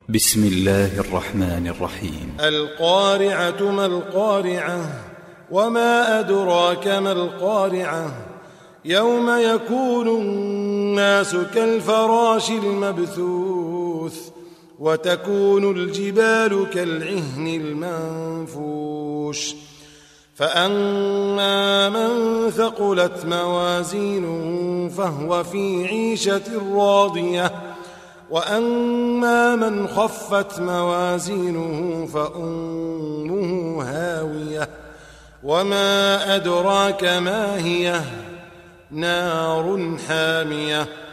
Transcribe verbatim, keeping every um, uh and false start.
بسم الله الرحمن الرحيم. القارعة ما القارعة وما أدراك ما القارعة يوم يكون الناس كالفراش المبثوث وتكون الجبال كالعهن المنفوش فأما من ثقلت موازينه فهو في عيشة راضية وأما من خفت موازينه فأمه هاوية وما أدراك ما هي نار حامية